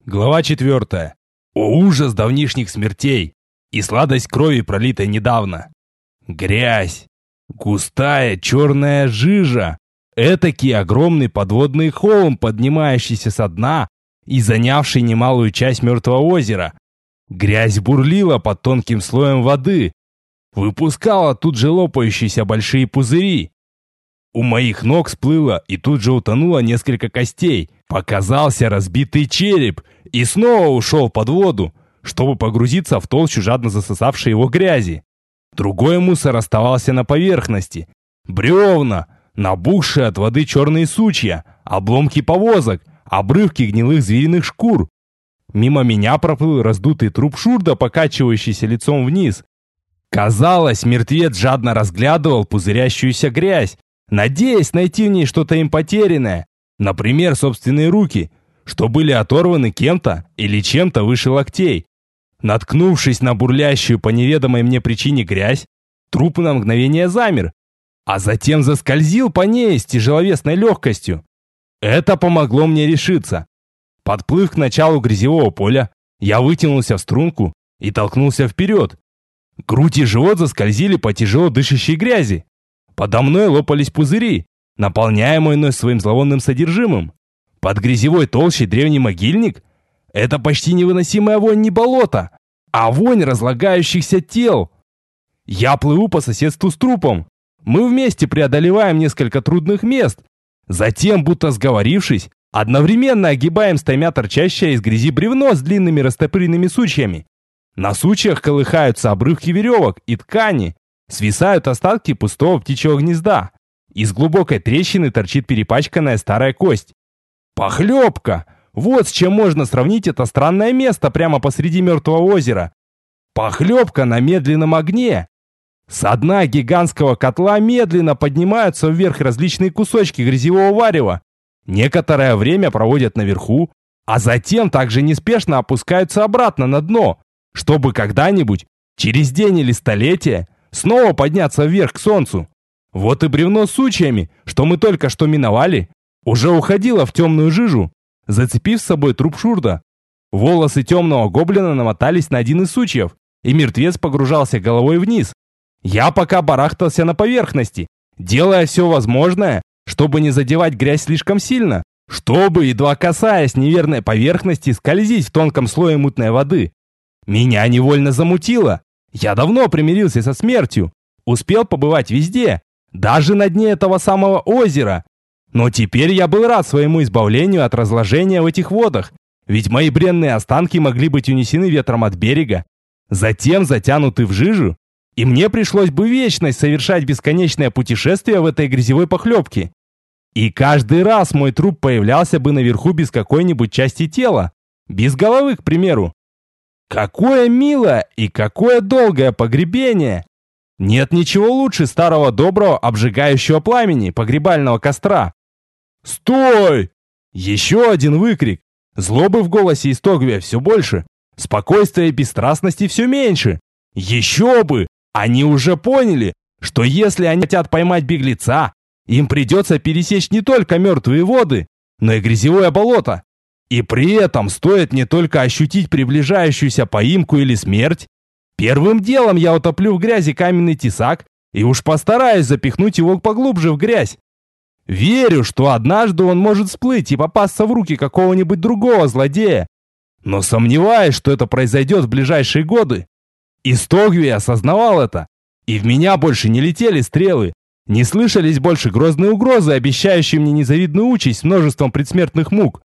Глава 4. О ужас давнишних смертей и сладость крови, пролитой недавно. Грязь. Густая черная жижа. Этакий огромный подводный холм, поднимающийся со дна и занявший немалую часть мертвого озера. Грязь бурлила под тонким слоем воды. Выпускала тут же лопающиеся большие пузыри. У моих ног всплыло и тут же утонуло несколько костей. Показался разбитый череп и снова ушел под воду, чтобы погрузиться в толщу жадно засосавшей его грязи. Другой мусор оставался на поверхности. Бревна, набухшие от воды черные сучья, обломки повозок, обрывки гнилых звериных шкур. Мимо меня проплыл раздутый труп Шурда, покачивающийся лицом вниз. Казалось, мертвец жадно разглядывал пузырящуюся грязь, надеясь найти в ней что-то им потерянное, например, собственные руки, что были оторваны кем-то или чем-то выше локтей. Наткнувшись на бурлящую по неведомой мне причине грязь, труп на мгновение замер, а затем заскользил по ней с тяжеловесной легкостью. Это помогло мне решиться. Подплыв к началу грязевого поля, я вытянулся в струнку и толкнулся вперед. Грудь и живот заскользили по тяжело дышащей грязи. Подо мной лопались пузыри, наполняемые мной своим зловонным содержимым. Под грязевой толщей древний могильник — это почти невыносимая вонь не болота, а вонь разлагающихся тел. Я плыву по соседству с трупом. Мы вместе преодолеваем несколько трудных мест. Затем, будто сговорившись, одновременно огибаем стаймя торчащее из грязи бревно с длинными растопыренными сучьями. На сучьях колыхаются обрывки веревок и ткани, свисают остатки пустого птичьего гнезда. Из глубокой трещины торчит перепачканная старая кость. Похлебка! Вот с чем можно сравнить это странное место прямо посреди мертвого озера. Похлебка на медленном огне. Со дна гигантского котла медленно поднимаются вверх различные кусочки грязевого варева. Некоторое время проводят наверху, а затем также неспешно опускаются обратно на дно, чтобы когда-нибудь, через день или столетие, снова подняться вверх к солнцу. Вот и бревно с сучьями, что мы только что миновали, уже уходило в темную жижу, зацепив с собой труп Шурда. Волосы темного гоблина намотались на один из сучьев, и мертвец погружался головой вниз. Я пока барахтался на поверхности, делая все возможное, чтобы не задевать грязь слишком сильно, чтобы, едва касаясь неверной поверхности, скользить в тонком слое мутной воды. Меня невольно замутило. Я давно примирился со смертью, успел побывать везде, даже на дне этого самого озера. Но теперь я был рад своему избавлению от разложения в этих водах, ведь мои бренные останки могли быть унесены ветром от берега, затем затянуты в жижу, и мне пришлось бы вечность совершать бесконечное путешествие в этой грязевой похлебке. И каждый раз мой труп появлялся бы наверху без какой-нибудь части тела, без головы, к примеру. Какое милое и какое долгое погребение! Нет ничего лучше старого доброго обжигающего пламени погребального костра. «Стой!» Еще один выкрик. Злобы в голосе Истогвия все больше, спокойствия и бесстрастности все меньше. Еще бы! Они уже поняли, что если они хотят поймать беглеца, им придется пересечь не только мертвые воды, но и грязевое болото. И при этом стоит не только ощутить приближающуюся поимку или смерть. Первым делом я утоплю в грязи каменный тесак и уж постараюсь запихнуть его поглубже в грязь. Верю, что однажды он может всплыть и попасться в руки какого-нибудь другого злодея. Но сомневаюсь, что это произойдет в ближайшие годы. Истогвий осознавал это, и в меня больше не летели стрелы, не слышались больше грозные угрозы, обещающие мне незавидную участь с множеством предсмертных мук.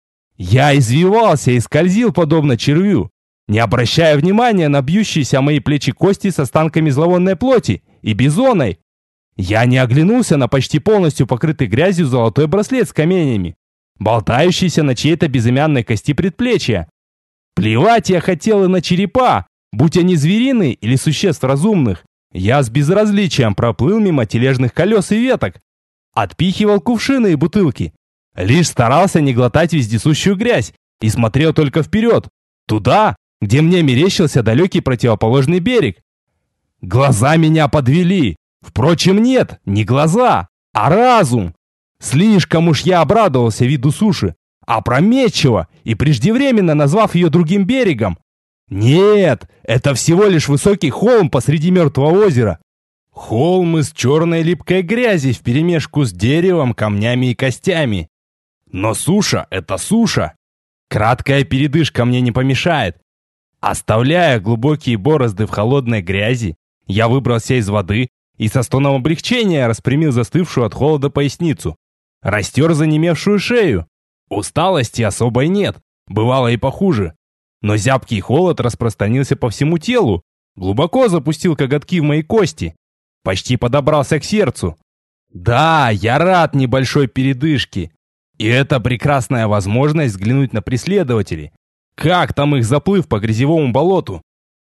Я извивался и скользил подобно червю, не обращая внимания на бьющиеся о мои плечи кости с останками зловонной плоти и бизоной. Я не оглянулся на почти полностью покрытый грязью золотой браслет с каменями, болтающийся на чьей-то безымянной кости предплечья. Плевать я хотел и на черепа, будь они звериные или существ разумных. Я с безразличием проплыл мимо тележных колес и веток, отпихивал кувшины и бутылки, лишь старался не глотать вездесущую грязь и смотрел только вперед, туда, где мне мерещился далекий противоположный берег. Глаза меня подвели. Впрочем, нет, не глаза, а разум. Слишком уж я обрадовался виду суши, опрометчиво и преждевременно назвав ее другим берегом. Нет, это всего лишь высокий холм посреди мертвого озера. Холм из черной липкой грязи вперемешку с деревом, камнями и костями. Но суша — это суша. Краткая передышка мне не помешает. Оставляя глубокие борозды в холодной грязи, я выбрался из воды и со стоном облегчения распрямил застывшую от холода поясницу. Растер занемевшую шею. Усталости особой нет, бывало и похуже. Но зябкий холод распространился по всему телу, глубоко запустил коготки в мои кости. Почти подобрался к сердцу. Да, я рад небольшой передышке. И это прекрасная возможность взглянуть на преследователей. Как там их заплыв по грязевому болоту?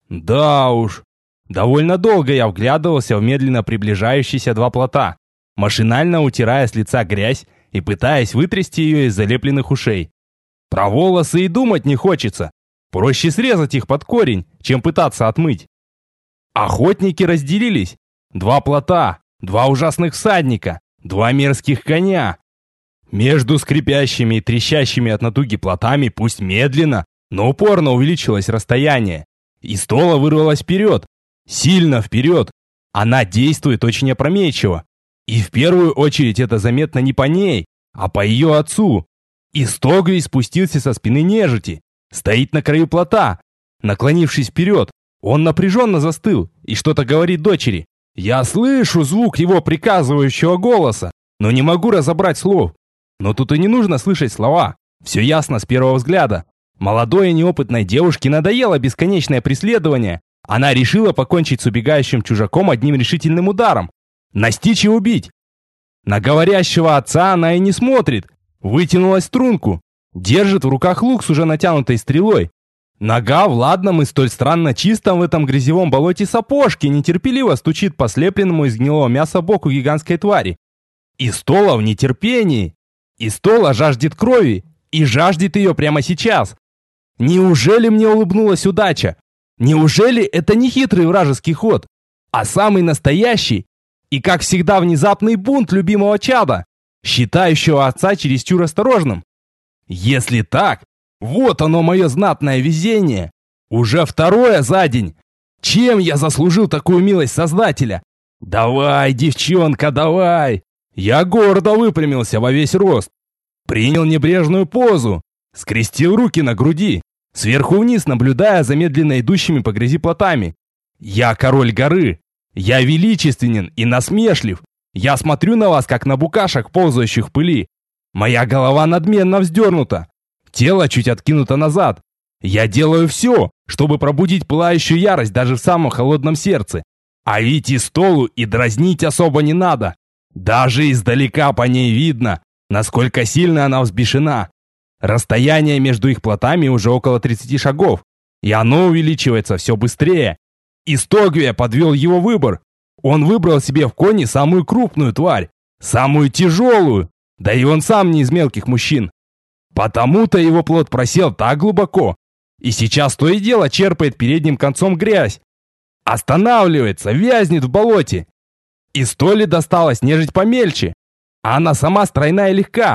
Да уж. Довольно долго я вглядывался в медленно приближающиеся два плота, машинально утирая с лица грязь и пытаясь вытрясти ее из залепленных ушей. Про волосы и думать не хочется. Проще срезать их под корень, чем пытаться отмыть. Охотники разделились. Два плота, два ужасных всадника, два мерзких коня. Между скрипящими и трещащими от натуги плотами пусть медленно, но упорно увеличилось расстояние. И стола вырвалась вперед. Сильно вперед. Она действует очень опрометчиво. И в первую очередь это заметно не по ней, а по ее отцу. И Стогвий спустился со спины нежити. Стоит на краю плота. Наклонившись вперед, он напряженно застыл и что-то говорит дочери. Я слышу звук его приказывающего голоса, но не могу разобрать слов. Но тут и не нужно слышать слова. Все ясно с первого взгляда. Молодой и неопытной девушке надоело бесконечное преследование. Она решила покончить с убегающим чужаком одним решительным ударом. Настичь и убить. На говорящего отца она и не смотрит. Вытянула струнку. Держит в руках лук с уже натянутой стрелой. Нога в ладном и столь странно чистом в этом грязевом болоте сапожке нетерпеливо стучит по слепленному из гнилого мяса боку гигантской твари. И Стола в нетерпении. И Стола жаждет крови. И жаждет ее прямо сейчас. Неужели мне улыбнулась удача? Неужели это не хитрый вражеский ход, а самый настоящий и, как всегда, внезапный бунт любимого чада, считающего отца чересчур осторожным? Если так, вот оно мое знатное везение. Уже второе за день. Чем я заслужил такую милость Создателя? Давай, девчонка, давай. Я гордо выпрямился во весь рост. Принял небрежную позу. Скрестил руки на груди, сверху вниз наблюдая за медленно идущими по грязи плотами. Я король горы. Я величественен и насмешлив. Я смотрю на вас, как на букашек, ползающих в пыли. Моя голова надменно вздернута. Тело чуть откинуто назад. Я делаю все, чтобы пробудить пылающую ярость даже в самом холодном сердце. А ведь и Столу и дразнить особо не надо. Даже издалека по ней видно, насколько сильно она взбешена. Расстояние между их плотами уже около 30 шагов, и оно увеличивается все быстрее. И Стогвия подвел его выбор. Он выбрал себе в кони самую крупную тварь, самую тяжелую, да и он сам не из мелких мужчин. Потому-то его плот просел так глубоко, и сейчас то и дело черпает передним концом грязь. Останавливается, вязнет в болоте. И Столе досталось нежить помельче. Она сама стройна и легка.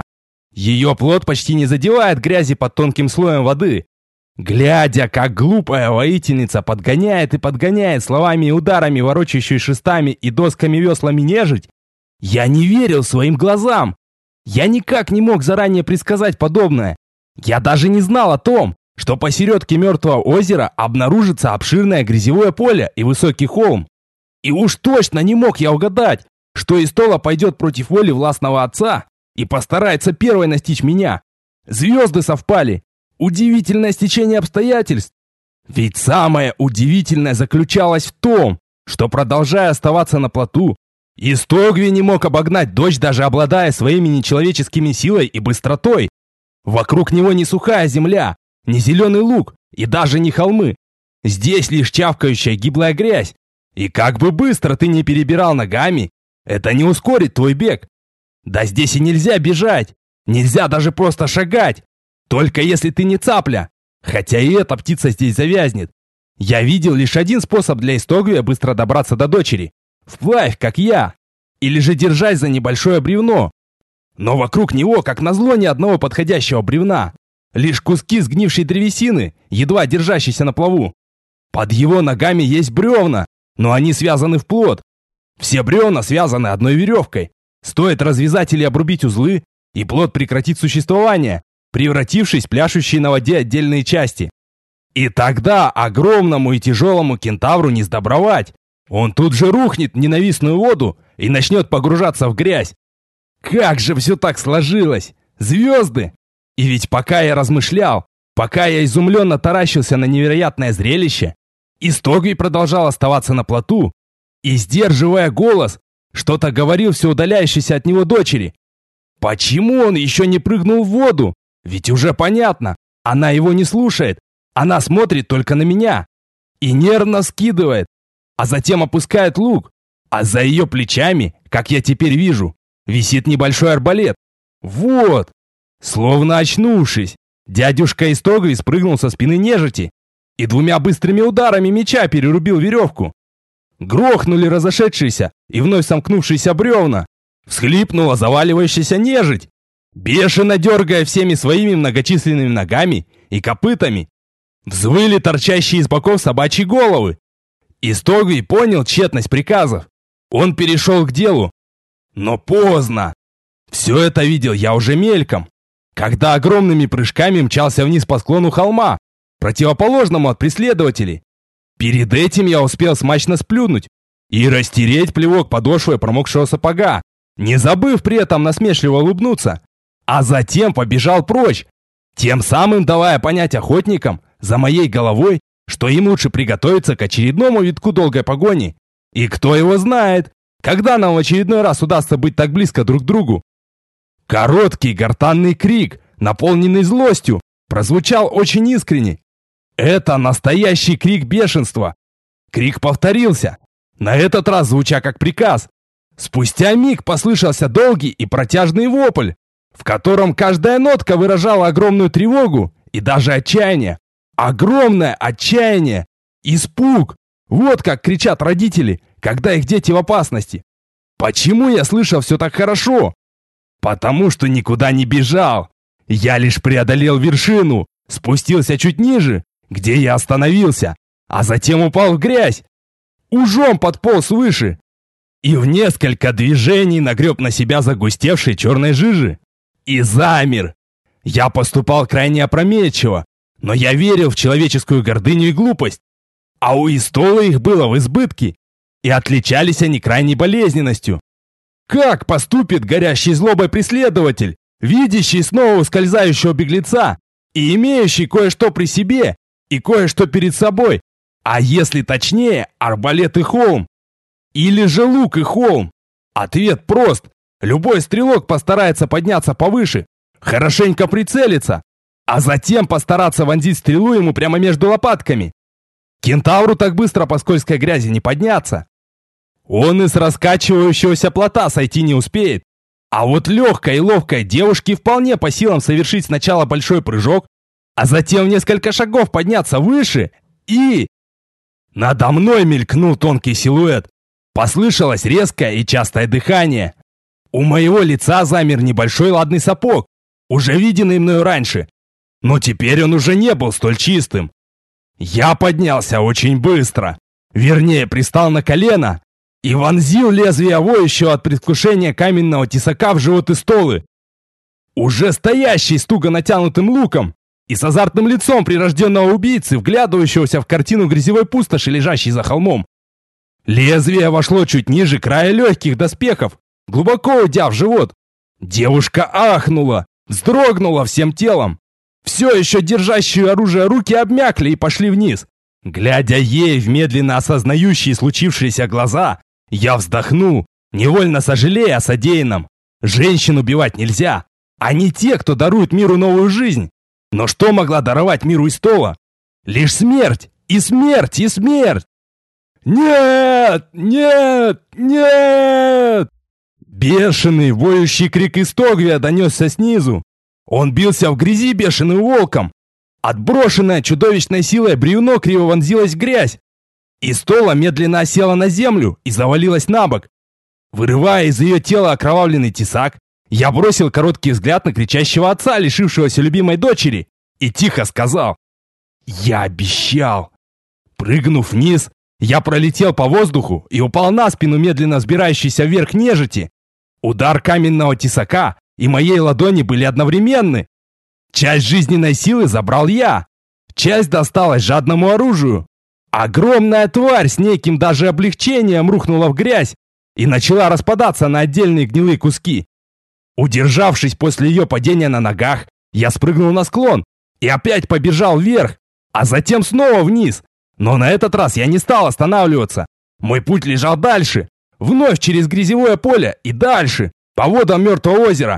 Ее плот почти не задевает грязи под тонким слоем воды. Глядя, как глупая воительница подгоняет и подгоняет словами и ударами, ворочающую шестами и досками-веслами нежить, я не верил своим глазам. Я никак не мог заранее предсказать подобное. Я даже не знал о том, что посередке мертвого озера обнаружится обширное грязевое поле и высокий холм. И уж точно не мог я угадать, что Истола пойдет против воли властного отца и постарается первой настичь меня. Звезды совпали. Удивительное стечение обстоятельств. Ведь самое удивительное заключалось в том, что, продолжая оставаться на плоту, Истогви не мог обогнать дочь, даже обладая своими нечеловеческими силой и быстротой. Вокруг него не сухая земля, не зеленый луг и даже не холмы. Здесь лишь чавкающая гиблая грязь. И как бы быстро ты ни перебирал ногами, это не ускорит твой бег. Да здесь и нельзя бежать, нельзя даже просто шагать. Только если ты не цапля, хотя и эта птица здесь завязнет. Я видел лишь один способ для Истогвия быстро добраться до дочери. Вплавь, как я. Или же держась за небольшое бревно. Но вокруг него, как назло, ни одного подходящего бревна. Лишь куски сгнившей древесины, едва держащиеся на плаву. Под его ногами есть бревна, но они связаны в плот. Все бревна связаны одной веревкой. Стоит развязать или обрубить узлы, и плот прекратит существование, превратившись в пляшущие на воде отдельные части. И тогда огромному и тяжелому кентавру не сдобровать. Он тут же рухнет в ненавистную воду и начнет погружаться в грязь. Как же все так сложилось! Звезды! И ведь пока я размышлял, пока я изумленно таращился на невероятное зрелище, Истогви продолжал оставаться на плоту и, сдерживая голос, что-то говорил все удаляющейся от него дочери. Почему он еще не прыгнул в воду? Ведь уже понятно, она его не слушает, она смотрит только на меня и нервно скидывает, а затем опускает лук, а за ее плечами, как я теперь вижу, висит небольшой арбалет. Вот! Словно очнувшись, дядюшка Истогви спрыгнул со спины нежити и двумя быстрыми ударами меча перерубил веревку. Грохнули разошедшиеся и вновь сомкнувшиеся бревна. Всхлипнула заваливающаяся нежить, бешено дергая всеми своими многочисленными ногами и копытами. Взвыли торчащие из боков собачьи головы. Истогви понял тщетность приказов. Он перешел к делу. Но поздно. Все это видел я уже мельком, когда огромными прыжками мчался вниз по склону холма, противоположному от преследователей. Перед этим я успел смачно сплюнуть и растереть плевок подошвой промокшего сапога, не забыв при этом насмешливо улыбнуться, а затем побежал прочь, тем самым давая понять охотникам за моей головой, что им лучше приготовиться к очередному витку долгой погони. И кто его знает, когда нам в очередной раз удастся быть так близко друг к другу. Короткий гортанный крик, наполненный злостью, прозвучал очень искренне. Это настоящий крик бешенства. Крик повторился, на этот раз звуча как приказ. Спустя миг послышался долгий и протяжный вопль, в котором каждая нотка выражала огромную тревогу и даже отчаяние. Огромное отчаяние, испуг. Вот как кричат родители, когда их дети в опасности. Почему я слышал все так хорошо? Потому что никуда не бежал. Я лишь преодолел вершину, спустился чуть ниже, где я остановился, а затем упал в грязь. Ужом подполз выше и в несколько движений нагреб на себя загустевшей черной жижи. И замер. Я поступал крайне опрометчиво, но я верил в человеческую гордыню и глупость. А у Истола их было в избытке, и отличались они крайней болезненностью. Как поступит горящий злобой преследователь, видящий снова ускользающего беглеца и имеющий кое-что при себе и кое-что перед собой, а если точнее, арбалет и холм? Или же лук и холм? Ответ прост. Любой стрелок постарается подняться повыше, хорошенько прицелиться, а затем постараться вонзить стрелу ему прямо между лопатками. Кентавру так быстро по скользкой грязи не подняться. Он и с раскачивающегося плота сойти не успеет. А вот легкой и ловкой девушке вполне по силам совершить сначала большой прыжок, а затем в несколько шагов подняться выше и... Надо мной мелькнул тонкий силуэт. Послышалось резкое и частое дыхание. У моего лица замер небольшой ладный сапог, уже виденный мною раньше. Но теперь он уже не был столь чистым. Я поднялся очень быстро. Вернее, пристал на колено и вонзил лезвие воющего от предвкушения каменного тесака в живот Истолы, уже стоящий с туго натянутым луком и с азартным лицом прирожденного убийцы, вглядывающегося в картину грязевой пустоши, лежащей за холмом. Лезвие вошло чуть ниже края легких доспехов, глубоко уйдя в живот. Девушка ахнула, вздрогнула всем телом. Все еще держащие оружие руки обмякли и пошли вниз. Глядя ей в медленно осознающие случившиеся глаза, я вздохнул, невольно сожалея о содеянном. Женщин убивать нельзя. Они те, кто дарует миру новую жизнь. Но что могла даровать миру Истола? Лишь смерть, и смерть, и смерть! Нет! Нет! Нет! Бешеный, воющий крик Истогвия донесся снизу. Он бился в грязи бешеным волком. Отброшенное чудовищной силой бревно криво вонзилось в грязь. Истола медленно осела на землю и завалилась на бок. Вырывая из ее тела окровавленный тесак, Я бросил короткий взгляд на кричащего отца, лишившегося любимой дочери, и тихо сказал: «Я обещал». Прыгнув вниз, я пролетел по воздуху и упал на спину медленно взбирающейся вверх нежити. Удар каменного тесака и моей ладони были одновременны. Часть жизненной силы забрал я, часть досталась жадному оружию. Огромная тварь с неким даже облегчением рухнула в грязь и начала распадаться на отдельные гнилые куски. Удержавшись после ее падения на ногах, я спрыгнул на склон и опять побежал вверх, а затем снова вниз. Но на этот раз я не стал останавливаться. Мой путь лежал дальше, вновь через грязевое поле и дальше, по водам мертвого озера.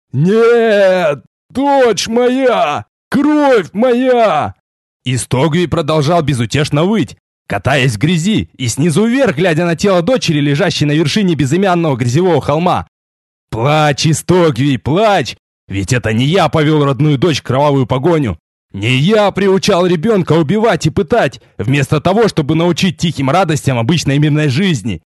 «Нет, дочь моя, кровь моя!» И Стогви продолжал безутешно выть, катаясь в грязи и снизу вверх, глядя на тело дочери, лежащей на вершине безымянного грязевого холма. «Плачь, Истогви, плачь! Ведь это не я повел родную дочь в кровавую погоню. Не я приучал ребенка убивать и пытать, вместо того, чтобы научить тихим радостям обычной мирной жизни».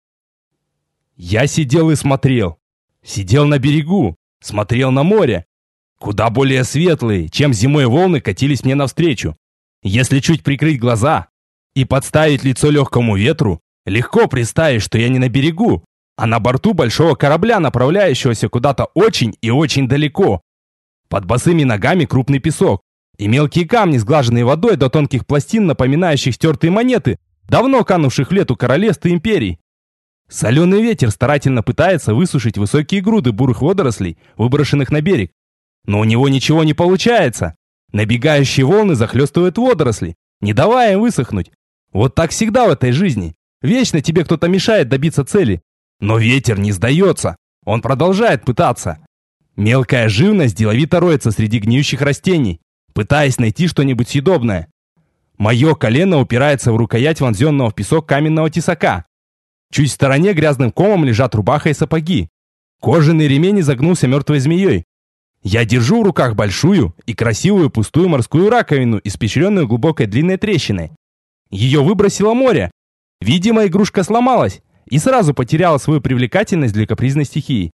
Я сидел и смотрел. Сидел на берегу, смотрел на море. Куда более светлые, чем зимой волны, катились мне навстречу. Если чуть прикрыть глаза и подставить лицо легкому ветру, легко представить, что я не на берегу, а на борту большого корабля, направляющегося куда-то очень и очень далеко. Под босыми ногами крупный песок и мелкие камни, сглаженные водой до тонких пластин, напоминающих стертые монеты, давно канувших в лету королевств и империй. Соленый ветер старательно пытается высушить высокие груды бурых водорослей, выброшенных на берег. Но у него ничего не получается. Набегающие волны захлестывают водоросли, не давая им высохнуть. Вот так всегда в этой жизни. Вечно тебе кто-то мешает добиться цели. Но ветер не сдается. Он продолжает пытаться. Мелкая живность деловито роется среди гниющих растений, пытаясь найти что-нибудь съедобное. Мое колено упирается в рукоять вонзенного в песок каменного тесака. Чуть в стороне грязным комом лежат рубаха и сапоги. Кожаный ремень изогнулся мертвой змеей. Я держу в руках большую и красивую пустую морскую раковину, испещренную глубокой длинной трещиной. Ее выбросило море. Видимо, игрушка сломалась и сразу потеряла свою привлекательность для капризной стихии.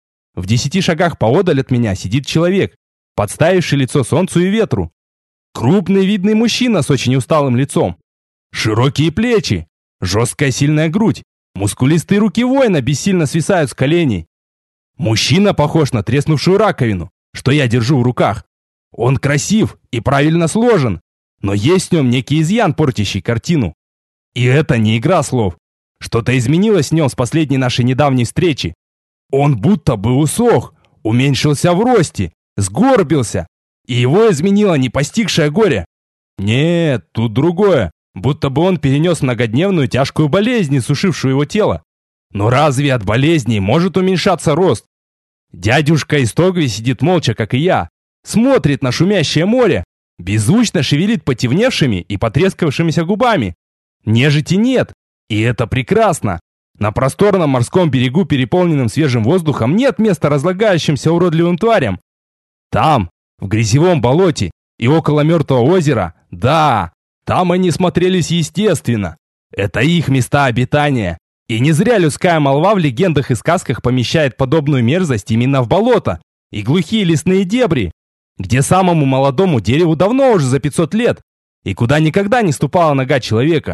В 10 шагах поодаль от меня сидит человек, подставивший лицо солнцу и ветру. Крупный видный мужчина с очень усталым лицом. Широкие плечи, жесткая сильная грудь, мускулистые руки воина бессильно свисают с коленей. Мужчина похож на треснувшую раковину, что я держу в руках. Он красив и правильно сложен, но есть в нем некий изъян, портящий картину. И это не игра слов. Что-то изменилось в нем с последней нашей недавней встречи. Он будто бы усох, уменьшился в росте, сгорбился, и его изменило не постигшее горе. Нет, тут другое, будто бы он перенес многодневную тяжкую болезнь, иссушившую его тело. Но разве от болезней может уменьшаться рост? Дядюшка Истогви сидит молча, как и я, смотрит на шумящее море, беззвучно шевелит потемневшими и потрескавшимися губами. Нежити нет, и это прекрасно. На просторном морском берегу, переполненном свежим воздухом, нет места разлагающимся уродливым тварям. Там, в грязевом болоте и около мертвого озера, да, там они смотрелись естественно. Это их места обитания. И не зря людская молва в легендах и сказках помещает подобную мерзость именно в болото и глухие лесные дебри, где самому молодому дереву давно уже за 500 лет, и куда никогда не ступала нога человека.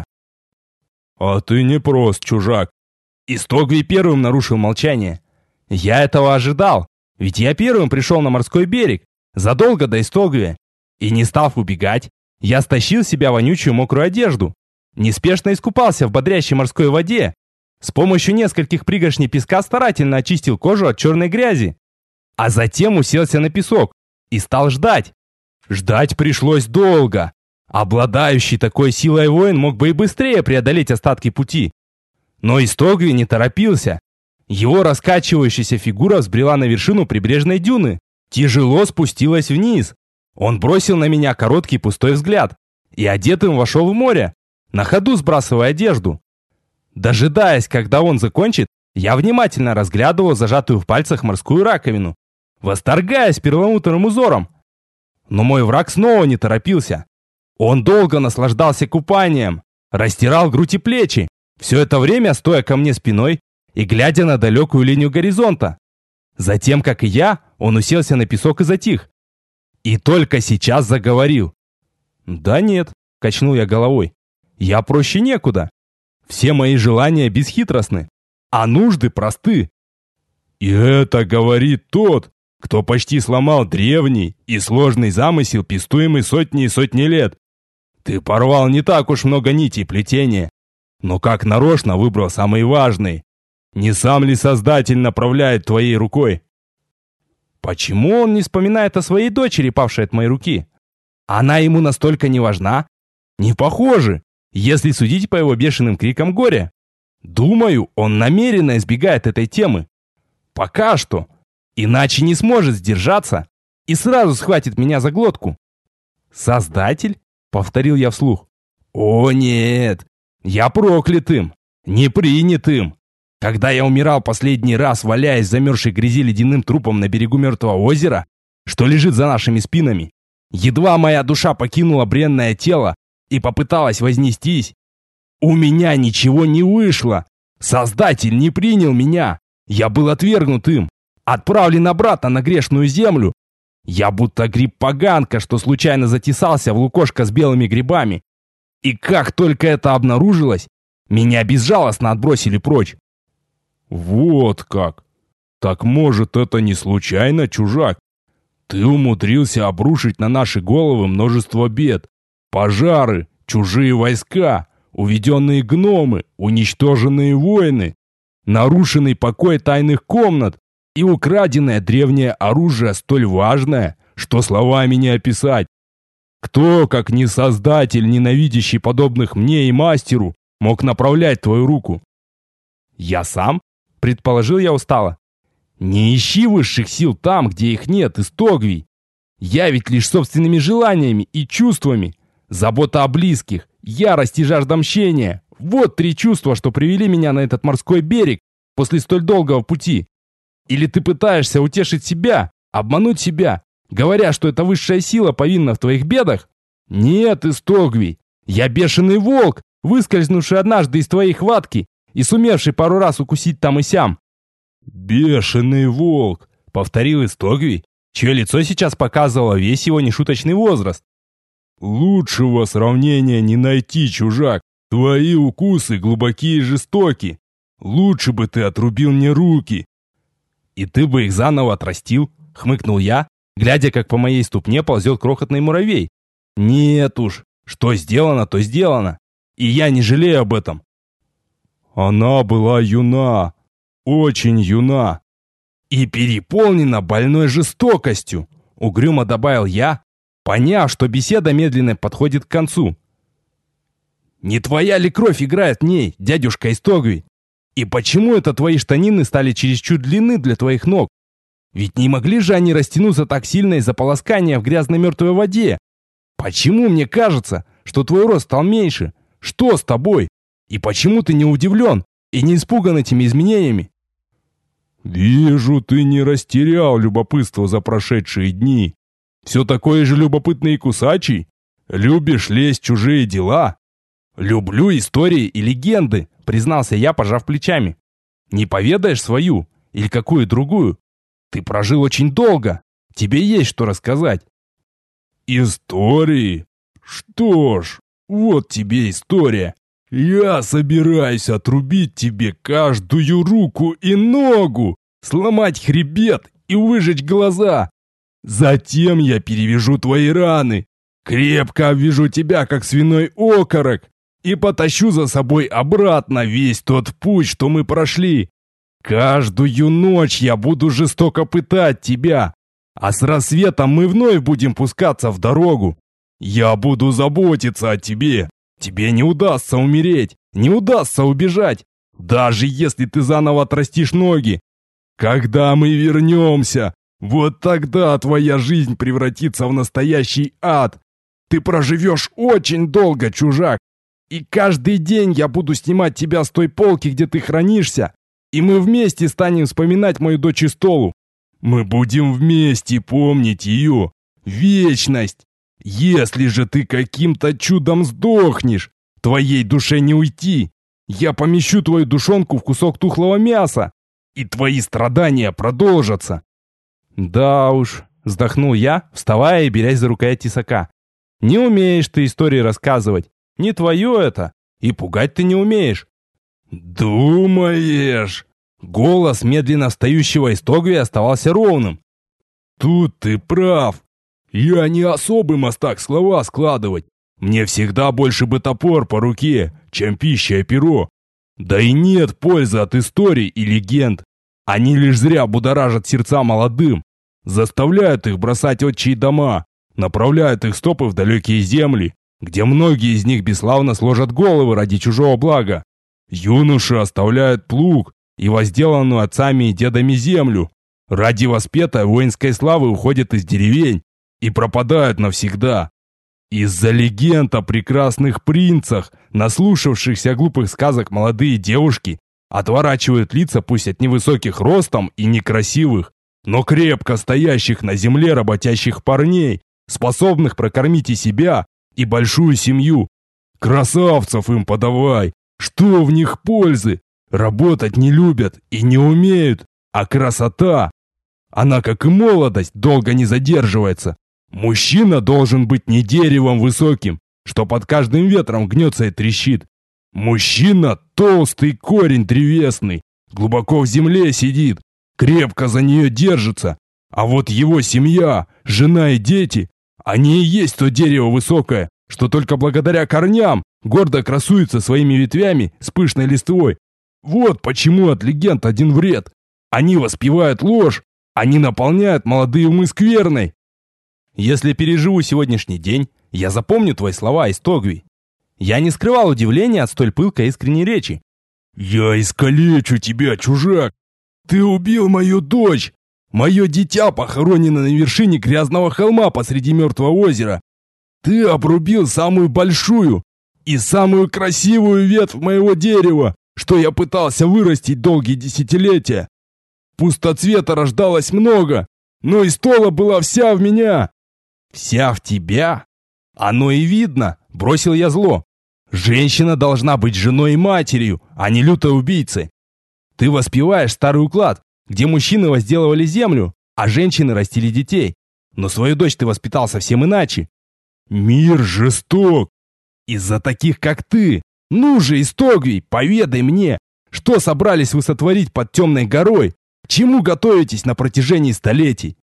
«А ты не прост, чужак!» Истогви первым нарушил молчание. Я этого ожидал, ведь я первым пришел на морской берег, задолго до Истогви. И не став убегать, я стащил с себя вонючую мокрую одежду, неспешно искупался в бодрящей морской воде, с помощью нескольких пригоршней песка старательно очистил кожу от черной грязи, а затем уселся на песок и стал ждать. Ждать пришлось долго. Обладающий такой силой воин мог бы и быстрее преодолеть остатки пути. Но Истогви не торопился. Его раскачивающаяся фигура взбрела на вершину прибрежной дюны, тяжело спустилась вниз. Он бросил на меня короткий пустой взгляд и одетым вошел в море, на ходу сбрасывая одежду. Дожидаясь, когда он закончит, я внимательно разглядывал зажатую в пальцах морскую раковину, восторгаясь перламутровым узором. Но мой враг снова не торопился. Он долго наслаждался купанием, растирал грудь и плечи, все это время стоя ко мне спиной и глядя на далекую линию горизонта. Затем, как и я, он уселся на песок и затих. И только сейчас заговорил. «Да нет», — качнул я головой, — «я проще некуда. Все мои желания бесхитростны, а нужды просты». «И это говорит тот, кто почти сломал древний и сложный замысел, пестуемый сотни и сотни лет. Ты порвал не так уж много нитей плетения, но как нарочно выбрал самые важные. Не сам ли Создатель направляет твоей рукой?» «Почему он не вспоминает о своей дочери, павшей от моей руки? Она ему настолько не важна? Не похоже, если судить по его бешеным крикам горя. Думаю, он намеренно избегает этой темы. Пока что. Иначе не сможет сдержаться и сразу схватит меня за глотку». «Создатель?» — повторил я вслух. «О нет! Я проклят им! Не принят им! Когда я умирал последний раз, валяясь в замерзшей грязи ледяным трупом на берегу мертвого озера, что лежит за нашими спинами, едва моя душа покинула бренное тело и попыталась вознестись, у меня ничего не вышло. Создатель не принял меня. Я был отвергнут им, отправлен обратно на грешную землю. Я будто гриб-поганка, что случайно затесался в лукошко с белыми грибами. И как только это обнаружилось, меня безжалостно отбросили прочь». «Вот как! Так может, это не случайно, чужак? Ты умудрился обрушить на наши головы множество бед. Пожары, чужие войска, уведенные гномы, уничтоженные воины, нарушенный покой тайных комнат и украденное древнее оружие столь важное, что словами не описать. Кто, как не Создатель, ненавидящий подобных мне и мастеру, мог направлять твою руку?» «Я сам?» — предположил я устало. «Не ищи высших сил там, где их нет, Истогвий. Я ведь лишь собственными желаниями и чувствами. Забота о близких, ярость и жажда мщения. Вот 3 чувства, что привели меня на этот морской берег после столь долгого пути. Или ты пытаешься утешить себя, обмануть себя, говоря, что эта высшая сила повинна в твоих бедах? Нет, Истогвий, я бешеный волк, выскользнувший однажды из твоей хватки и сумевший пару раз укусить там и сям». «Бешеный волк», — повторил Истогвий, чье лицо сейчас показывало весь его нешуточный возраст. «Лучшего сравнения не найти, чужак. Твои укусы глубокие и жестоки. Лучше бы ты отрубил мне руки». «И ты бы их заново отрастил?» — хмыкнул я, глядя, как по моей ступне ползет крохотный муравей. «Нет уж, что сделано, то сделано. И я не жалею об этом». «Она была юна, очень юна и переполнена больной жестокостью», — угрюмо добавил я, поняв, что беседа медленно подходит к концу. «Не твоя ли кровь играет в ней, дядюшка Истогвий? И почему это твои штанины стали чересчур длинны для твоих ног? Ведь не могли же они растянуться так сильно из-за полоскания в грязной мертвой воде? Почему мне кажется, что твой рост стал меньше? Что с тобой? И почему ты не удивлен и не испуган этими изменениями?» «Вижу, ты не растерял любопытство за прошедшие дни. Все такое же любопытный и кусачий? Любишь лезть в чужие дела?» «Люблю истории и легенды», — признался я, пожав плечами. «Не поведаешь свою или какую другую? Ты прожил очень долго. Тебе есть что рассказать». «Истории? Что ж, вот тебе история. Я собираюсь отрубить тебе каждую руку и ногу, сломать хребет и выжечь глаза. Затем я перевяжу твои раны, крепко обвяжу тебя, как свиной окорок, и потащу за собой обратно весь тот путь, что мы прошли. Каждую ночь я буду жестоко пытать тебя, а с рассветом мы вновь будем пускаться в дорогу. Я буду заботиться о тебе. Тебе не удастся умереть, не удастся убежать, даже если ты заново отрастишь ноги. Когда мы вернемся, вот тогда твоя жизнь превратится в настоящий ад. Ты проживешь очень долго, чужак. И каждый день я буду снимать тебя с той полки, где ты хранишься, и мы вместе станем вспоминать мою дочь Истолу. Мы будем вместе помнить ее. Вечность. Если же ты каким-то чудом сдохнешь, твоей душе не уйти. Я помещу твою душонку в кусок тухлого мяса. и твои страдания продолжатся. Да уж, вздохнул я, вставая и берясь за рукоять тесака. Не умеешь ты истории рассказывать. Не твое это. И пугать ты не умеешь. Думаешь? Голос медленно встающего из Тогви оставался ровным. Тут ты прав. Я не особый мастак слова складывать. Мне всегда больше бы топор по руке, чем пища и перо. Да и нет пользы от историй и легенд. Они лишь зря будоражат сердца молодым, заставляют их бросать отчие дома, направляют их стопы в далекие земли, где многие из них бесславно сложат головы ради чужого блага. Юноши оставляют плуг и возделанную отцами и дедами землю, ради воспетой воинской славы уходят из деревень и пропадают навсегда. Из-за легенд о прекрасных принцах, наслушавшихся глупых сказок молодые девушки, отворачивают лица пусть от невысоких ростом и некрасивых, но крепко стоящих на земле работящих парней, способных прокормить и себя, и большую семью. Красавцев им подавай, что в них пользы? Работать не любят и не умеют, а красота, она, как и молодость, долго не задерживается. Мужчина должен быть не деревом высоким, что под каждым ветром гнется и трещит. Мужчина – толстый корень древесный, глубоко в земле сидит, крепко за нее держится. А вот его семья, жена и дети, они и есть то дерево высокое, что только благодаря корням гордо красуется своими ветвями с пышной листвой. Вот почему от легенд один вред. Они воспевают ложь, они наполняют молодые умы скверной. Если переживу сегодняшний день, я запомню твои слова из Тогви. Я не скрывал удивления от столь пылкой искренней речи. Я искалечу тебя, чужак. Ты убил мою дочь. Мое дитя похоронено на вершине грязного холма посреди мертвого озера. Ты обрубил самую большую и самую красивую ветвь моего дерева, что я пытался вырастить долгие десятилетия. Пустоцвета рождалось много, но и стола была вся в меня. Вся в тебя? Оно и видно, бросил я зло. Женщина должна быть женой и матерью, а не лютой убийцей. Ты воспеваешь старый уклад, где мужчины возделывали землю, а женщины растили детей. Но свою дочь ты воспитал совсем иначе. Мир жесток. Из-за таких, как ты. Ну же, Истогвий, поведай мне, что собрались вы сотворить под темной горой? К чему готовитесь на протяжении столетий?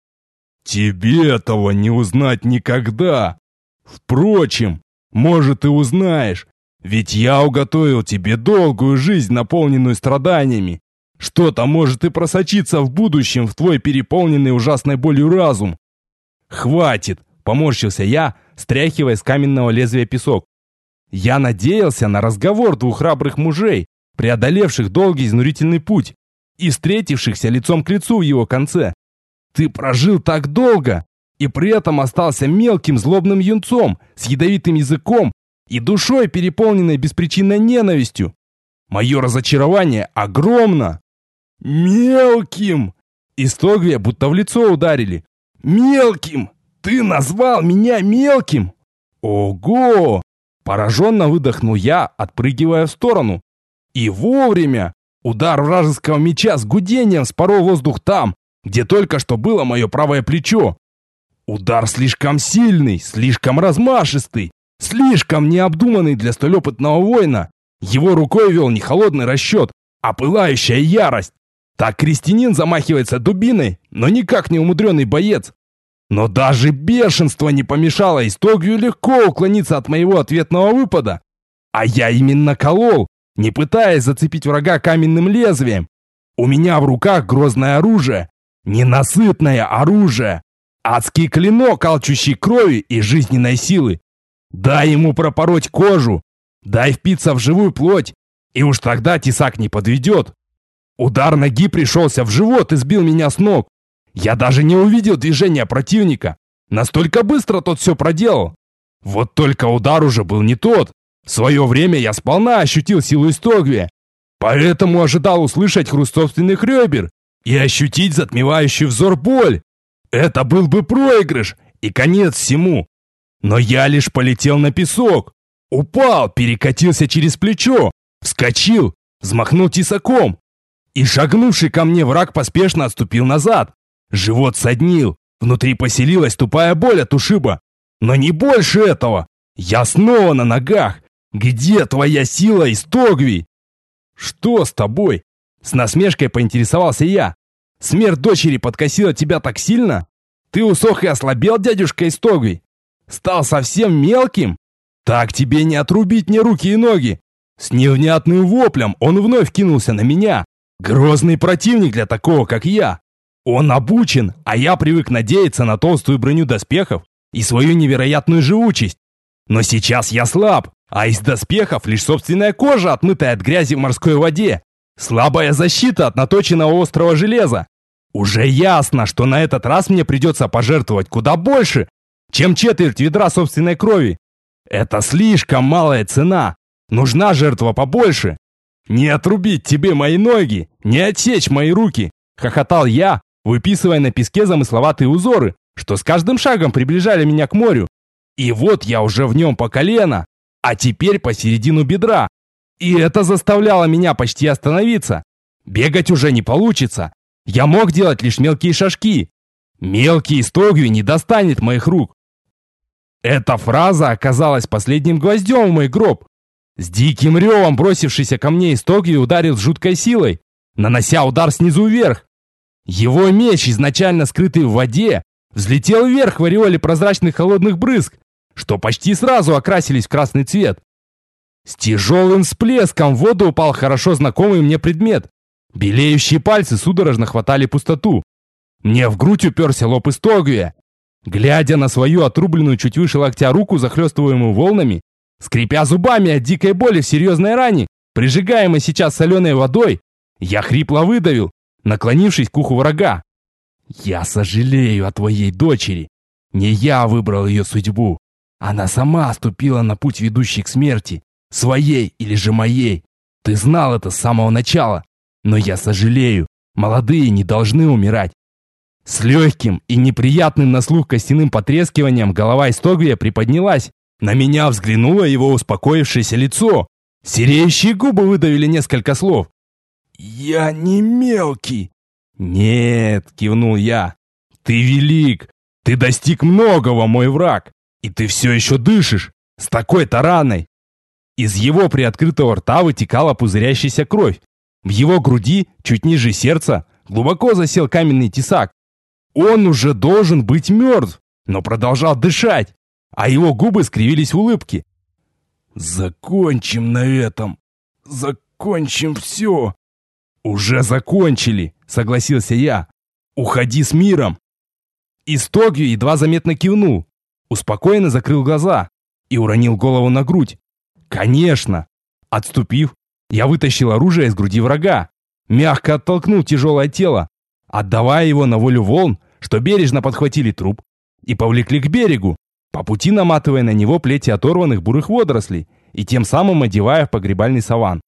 Тебе этого не узнать никогда. Впрочем, может, и узнаешь, ведь я уготовил тебе долгую жизнь, наполненную страданиями. Что-то может и просочиться в будущем в твой переполненный ужасной болью разум. Хватит, поморщился я, стряхивая с каменного лезвия песок. Я надеялся на разговор двух храбрых мужей, преодолевших долгий изнурительный путь и встретившихся лицом к лицу в его конце. Ты прожил так долго и при этом остался мелким злобным юнцом с ядовитым языком и душой, переполненной беспричинной ненавистью. Мое разочарование огромно. Мелким! Истогвия будто в лицо ударили. Мелким! Ты назвал меня мелким? Ого! Пораженно выдохнул я, отпрыгивая в сторону. И вовремя! Удар вражеского меча с гудением спорол воздух там, где только что было мое правое плечо. Удар слишком сильный, слишком размашистый, слишком необдуманный для столь опытного воина. Его рукой вел не холодный расчет, а пылающая ярость. Так крестьянин замахивается дубиной, но никак не умудренный боец. Но даже бешенство не помешало Истогвию легко уклониться от моего ответного выпада. А я именно колол, не пытаясь зацепить врага каменным лезвием. У меня в руках грозное оружие, ненасытное оружие, адский клинок, алчущий крови и жизненной силы. Дай ему пропороть кожу, дай впиться в живую плоть, и уж тогда тесак не подведет. Удар ноги пришелся в живот и сбил меня с ног. Я даже не увидел движения противника. Настолько быстро тот все проделал. Вот только удар уже был не тот. В свое время я сполна ощутил силу Истогвия, поэтому ожидал услышать хруст собственных ребер и ощутить затмевающий взор боль. Это был бы проигрыш и конец всему. Но я лишь полетел на песок, упал, перекатился через плечо, вскочил, взмахнул тесаком. И шагнувший ко мне враг поспешно отступил назад. Живот соднил, внутри поселилась тупая боль от ушиба. Но не больше этого. Я снова на ногах. Где твоя сила, Истогвий? Что с тобой? С насмешкой поинтересовался я. Смерть дочери подкосила тебя так сильно? Ты усох и ослабел, дядюшка Истогвий? Стал совсем мелким? Так тебе не отрубить мне руки и ноги. С невнятным воплем он вновь кинулся на меня. Грозный противник для такого, как я. Он обучен, а я привык надеяться на толстую броню доспехов и свою невероятную живучесть. Но сейчас я слаб, а из доспехов лишь собственная кожа, отмытая от грязи в морской воде. Слабая защита от наточенного острого железа. Уже ясно, что на этот раз мне придется пожертвовать куда больше, чем четверть ведра собственной крови. Это слишком малая цена. Нужна жертва побольше. Не отрубить тебе мои ноги, не отсечь мои руки, хохотал я, выписывая на песке замысловатые узоры, что с каждым шагом приближали меня к морю. И вот я уже в нем по колено, а теперь посередину бедра. И это заставляло меня почти остановиться. Бегать уже не получится. Я мог делать лишь мелкие шажки. Мелкий Истогвий не достанет моих рук. Эта фраза оказалась последним гвоздем в мой гроб. С диким ревом бросившийся ко мне Истогвий ударил с жуткой силой, нанося удар снизу вверх. Его меч, изначально скрытый в воде, взлетел вверх в ореоле прозрачных холодных брызг, что почти сразу окрасились в красный цвет. С тяжелым всплеском в воду упал хорошо знакомый мне предмет. Белеющие пальцы судорожно хватали пустоту. Мне в грудь уперся лоб Истогвия. Глядя на свою отрубленную чуть выше локтя руку, захлестываемую волнами, скрипя зубами от дикой боли в серьезной ране, прижигаемой сейчас соленой водой, я хрипло выдавил, наклонившись к уху врага. «Я сожалею о твоей дочери. Не я выбрал ее судьбу. Она сама ступила на путь, ведущий к смерти, своей или же моей. Ты знал это с самого начала. Но я сожалею, молодые не должны умирать». С легким и неприятным на слух костяным потрескиванием голова Истогвия приподнялась. На меня взглянуло его успокоившееся лицо. Сереющие губы выдавили несколько слов. «Я не мелкий». «Нет», — кивнул я. «Ты велик. Ты достиг многого, мой враг. И ты все еще дышишь. С такой-то раной». Из его приоткрытого рта вытекала пузырящаяся кровь. В его груди, чуть ниже сердца, глубоко засел каменный тесак. Он уже должен быть мертв, но продолжал дышать, а его губы скривились в улыбке. «Закончим на этом. Закончим все». «Уже закончили», — согласился я. «Уходи с миром». Истогвий едва заметно кивнул, успокоенно закрыл глаза и уронил голову на грудь. «Конечно». Отступив, я вытащил оружие из груди врага, мягко оттолкнул тяжелое тело, отдавая его на волю волн, что бережно подхватили труп и повлекли к берегу, по пути наматывая на него плети оторванных бурых водорослей и тем самым одевая в погребальный саван.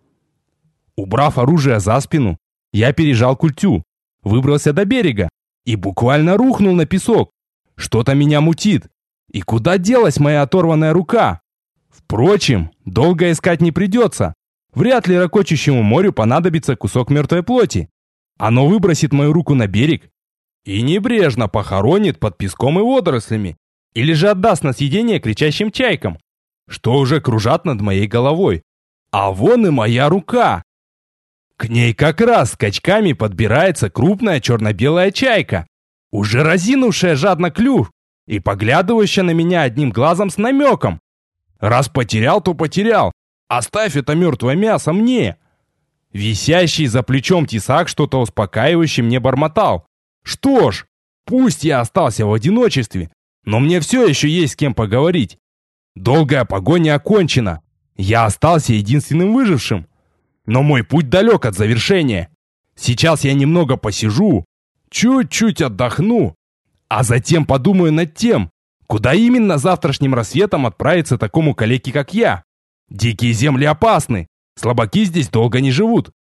Убрав оружие за спину, я пережал культю, выбрался до берега и буквально рухнул на песок. Что-то меня мутит. И куда делась моя оторванная рука? Впрочем, долго искать не придется. Вряд ли ракочущему морю понадобится кусок мертвой плоти. Оно выбросит мою руку на берег и небрежно похоронит под песком и водорослями, или же отдаст на съедение кричащим чайкам, что уже кружат над моей головой. А вон и моя рука. К ней как раз скачками подбирается крупная черно-белая чайка, уже разинувшая жадно клюв и поглядывающая на меня одним глазом с намеком. Раз потерял, то потерял. Оставь это мертвое мясо мне. Висящий за плечом тесак что-то успокаивающе мне бормотал. Что ж, пусть я остался в одиночестве, но мне все еще есть с кем поговорить. Долгая погоня окончена. Я остался единственным выжившим. Но мой путь далек от завершения. Сейчас я немного посижу, чуть-чуть отдохну, а затем подумаю над тем, куда именно завтрашним рассветом отправиться такому калеке, как я. Дикие земли опасны, слабаки здесь долго не живут.